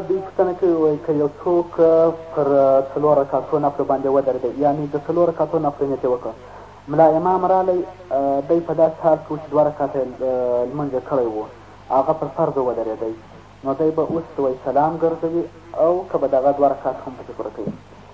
دوی پوښتنه کوي وایي که یو څوک پر 4 رکعتو نفلو باندې ودرېدی یعنې د 4 رکعتو نفلنیت یې وکړ ملا امام رالی دی په داسې حال کې و چې 2 رکعته لمونځ یې کړی و هغه پر فرض ودرېدی نو دی به اوس وایي سلام ګرځوي او که به دغه 2 رکعت هم پکې پوره کوي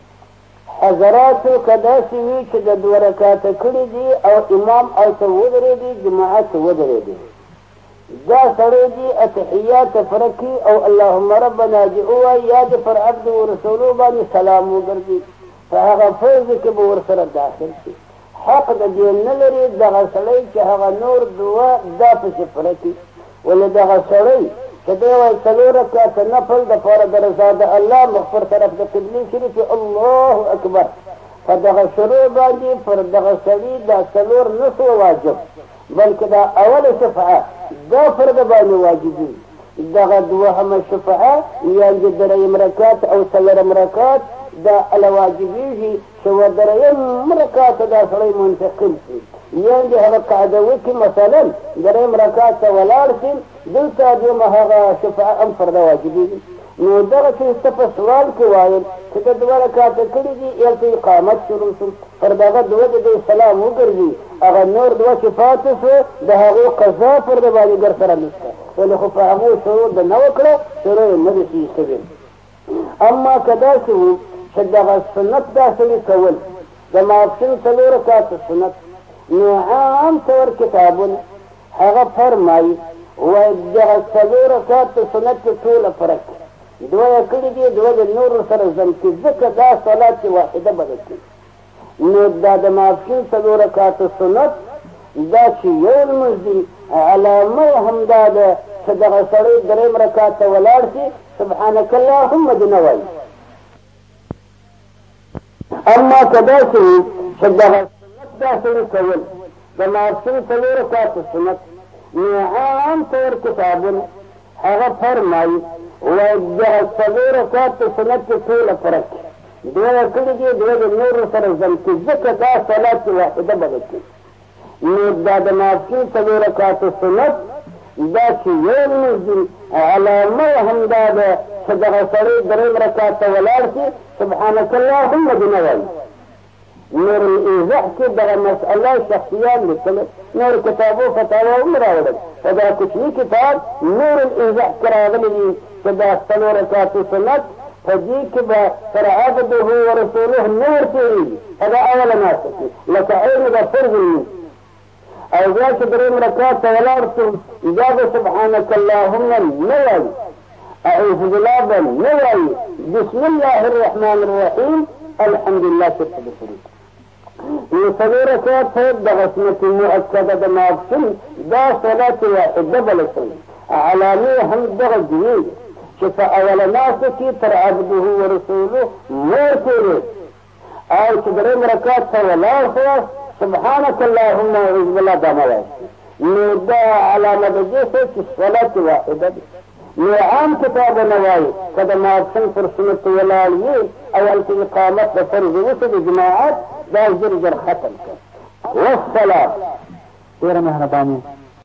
حضراتو که داسې وي چې د 2 رکعته کړي دي او امام هلته ودرېدي جماعت ودرېدي دا سړی دي اتحیات فرقي او اللهم ربنا دې ووایي یا دې پر عبد ورسولو باندې سلام وګرځي په هغه فیض کې به ورسره داخل شي حق د دې نه لري دغه سړی چې هغه نور دعا دا پسې فرقي ولې دغه سړی چې دی وایي 4 رکعته نفل دپاره د رضا د الله مغفر طرف د قبلې شریفې الله اکبر په دغه شروع باندې پر دغه سړي دا 4 نه سوه واجب بلکې دا اوله شفعه دا پر د باندې واجبي دغه 2مه شفعه یعنې 3 رکعت او 4 رکعت دا الواجبېږي چې و 3 رکعته دا سړی منتقل شي یعنې هغه قاعده وکړي مثلا 3 رکعت ته ولاړ شي دلته دویمه هغه شفعه هم پر د واجبېږي نو دغه چې ته په سوال کې وایل چې د 2 رکعته کړي دي هلته اقامت شروع شو پر دغه 2 د دوی سلام وګرځي هغه نور 2 چې پاتې شو د هغو قضا پر د باندې ګر سره نشته ولې خو په هغو شروع د نه وکړه شروع یې نه دي صحیح شوي اما که داسې وو چې دغه سنت دا سړي کول د ماسپښین 4 رکعته سنت نو عام طور کتابونه هغه فرمایي وایي دغه 4 رکعته سنت کې ټوله فرق 2 یې کړي دي 2 د نورو سره ځم کړي ځکه دا صلات واحده بلل کړي نو دا د ماسپښین 4 رکعته سنت دا چې یو لمونځ دي علامه یې همدا ده چې دغه سړی 3 رکعته ولاړ شي سبحانک اللهم دې نه وایي اما که داسې وي چې دغه سنت دا سړي کول د ماسپښین 4 رکعته سنت نو عام طور کتابونه هغه فرمایي وایي دغه 4 رکعته سنت کې ټوله فرق 2 یې کړي دي 2 د نورو سره ځم کړي ځکه دا صلات واحده بلل کړي نو دا د ماسپښین 4 رکعته سنت دا چې یو لمونځ دي علامه یې همدا ده چې دغه سړی 3 رکعته ولاړ شي سبحانک اللهم دې نه وایي نور الایضاح کې دغه مسئله شخصیان لیکلې نور کتابو فتاوا هم راوړل په دا کوچني کتاب نور الایضاح کې راغلي دي چې دا 4 رکعته سنت په دې کې به تر عبده ورسوله نه ورتېرېږي هغه اوله ناسته کې لکه عین د فرض لمونځ او بیا چې 3 رکعته ولاړ شو بیا به سبحانک اللهم نه وایي اعوذ بالله به نه وایي بسم الله الرحمن الرحیم الحمد لله شرط بشریک نو 4 رکعت دغه سنت مؤکده د ماسپښین دا صلات واحده بلل شوې علامې هم دغه دي چې په اوله ناسته کې تر عبده ورسوله نه ورتېرېږي او چې 3 رکعت ته ولاړ شوه سبحانک اللهم اعوذ بالله دا نه وایي نو دا علامه د دې څه چې صلات واحده ده نو عام کتابونه وایي که د ماسپښین پر سنت ولاړ وي او هلته اقامت د فرض وشو د جماعت دا ژر ختم کړه والسلام ډېره مهرباني